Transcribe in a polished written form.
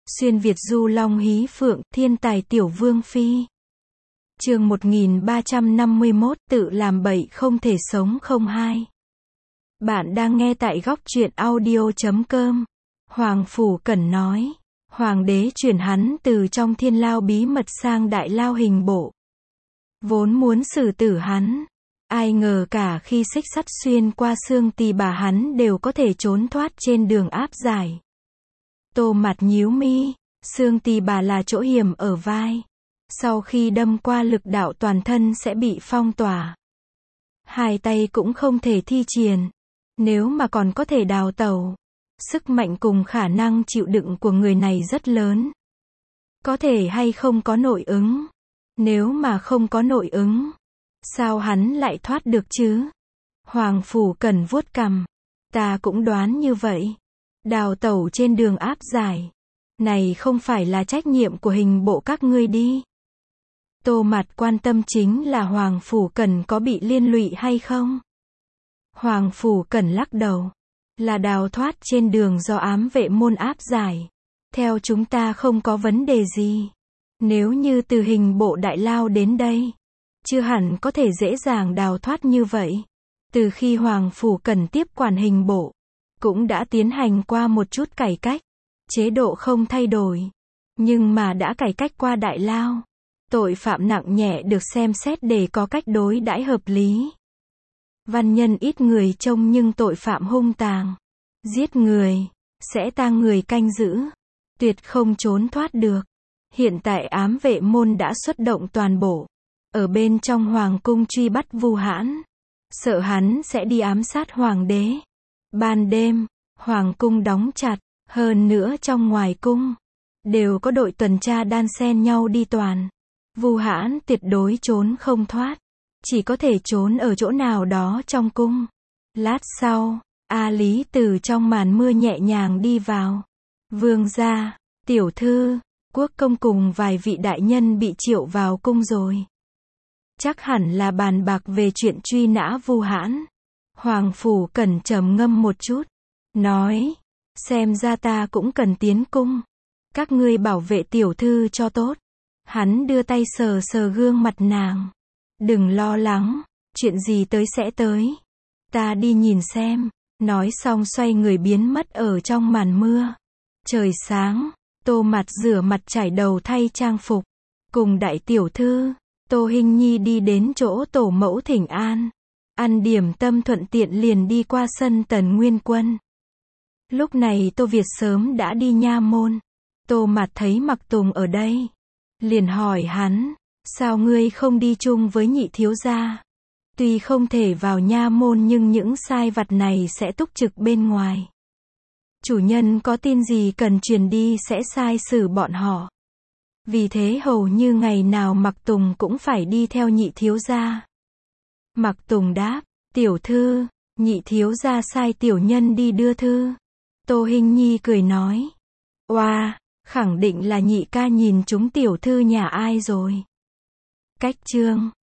Xuyên Việt du long hí phượng, thiên tài tiểu vương phi. Chương 1351, tự làm bậy không thể sống không hai. Bạn đang nghe tại góc truyện audio.com. Hoàng Phủ Cẩn nói, hoàng đế chuyển hắn từ trong thiên lao bí mật sang đại lao hình bộ. Vốn muốn xử tử hắn, ai ngờ cả khi xích sắt xuyên qua xương tỳ bà hắn đều có thể trốn thoát trên đường áp giải. Tô Mặt nhíu mi, xương tỳ bà là chỗ hiểm ở vai. Sau khi đâm qua lực đạo toàn thân sẽ bị phong tỏa. Hai tay cũng không thể thi triển. Nếu mà còn có thể đào tẩu, sức mạnh cùng khả năng chịu đựng của người này rất lớn. Có thể hay không có nội ứng. Nếu mà không có nội ứng, sao hắn lại thoát được chứ? Hoàng Phủ Cẩn vuốt cằm. Ta cũng đoán như vậy. Đào tẩu trên đường áp giải. Này không phải là trách nhiệm của hình bộ các ngươi đi. Tô Mặt quan tâm chính là Hoàng Phủ Cẩn có bị liên lụy hay không? Hoàng Phủ Cẩn lắc đầu. Là đào thoát trên đường do ám vệ môn áp giải. Theo chúng ta không có vấn đề gì. Nếu như từ hình bộ đại lao đến đây, chưa hẳn có thể dễ dàng đào thoát như vậy. Từ khi Hoàng Phủ Cẩn tiếp quản hình bộ, cũng đã tiến hành qua một chút cải cách. Chế độ không thay đổi, nhưng mà đã cải cách qua đại lao. Tội phạm nặng nhẹ được xem xét để có cách đối đãi hợp lý. Văn nhân ít người trông nhưng tội phạm hung tàn. Giết người, sẽ tang người canh giữ. Tuyệt không trốn thoát được. Hiện tại ám vệ môn đã xuất động toàn bộ. Ở bên trong hoàng cung truy bắt Vu Hãn. Sợ hắn sẽ đi ám sát hoàng đế. Ban đêm, hoàng cung đóng chặt. Hơn nữa trong ngoài cung, đều có đội tuần tra đan xen nhau đi toàn. Vu Hãn tuyệt đối trốn không thoát. Chỉ có thể trốn ở chỗ nào đó trong cung. Lát sau, A Lý từ trong màn mưa nhẹ nhàng đi vào. Vương gia, tiểu thư, quốc công cùng vài vị đại nhân bị triệu vào cung rồi. Chắc hẳn là bàn bạc về chuyện truy nã Vu Hãn. Hoàng Phủ Cẩn trầm ngâm một chút. Nói, xem ra ta cũng cần tiến cung. Các ngươi bảo vệ tiểu thư cho tốt. Hắn đưa tay sờ sờ gương mặt nàng. Đừng lo lắng, chuyện gì tới sẽ tới. Ta đi nhìn xem. Nói xong xoay người biến mất ở trong màn mưa. Trời sáng, Tô Mặt rửa mặt chải đầu thay trang phục. Cùng đại tiểu thư, Tô Hinh Nhi đi đến chỗ tổ mẫu thỉnh an. Ăn điểm tâm thuận tiện liền đi qua sân Tần Nguyên Quân. Lúc này Tô Việt sớm đã đi nha môn. Tô Mặt thấy Mặc Tùng ở đây, liền hỏi hắn, sao ngươi không đi chung với nhị thiếu gia? Tuy không thể vào nha môn nhưng những sai vặt này sẽ túc trực bên ngoài. Chủ nhân có tin gì cần truyền đi sẽ sai xử bọn họ. Vì thế hầu như ngày nào Mặc Tùng cũng phải đi theo nhị thiếu gia. Mặc Tùng đáp, tiểu thư, nhị thiếu gia sai tiểu nhân đi đưa thư. Tô Hinh Nhi cười nói, oa, khẳng định là nhị ca nhìn chúng tiểu thư nhà ai rồi. Cách chương